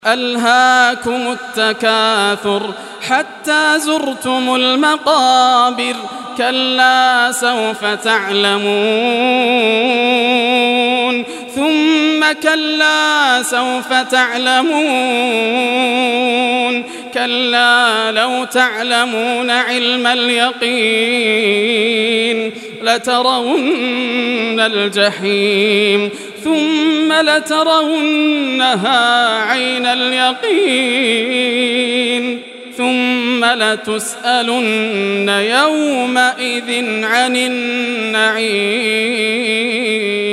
ألهاكم التكاثر حتى زرتم المقابر كلا سوف تعلمون ثم كلا سوف تعلمون كلا لو تعلمون علم اليقين لترون الجحيم ثم لترونها عين اليقين ثم لتسألن يومئذ عن النعيم.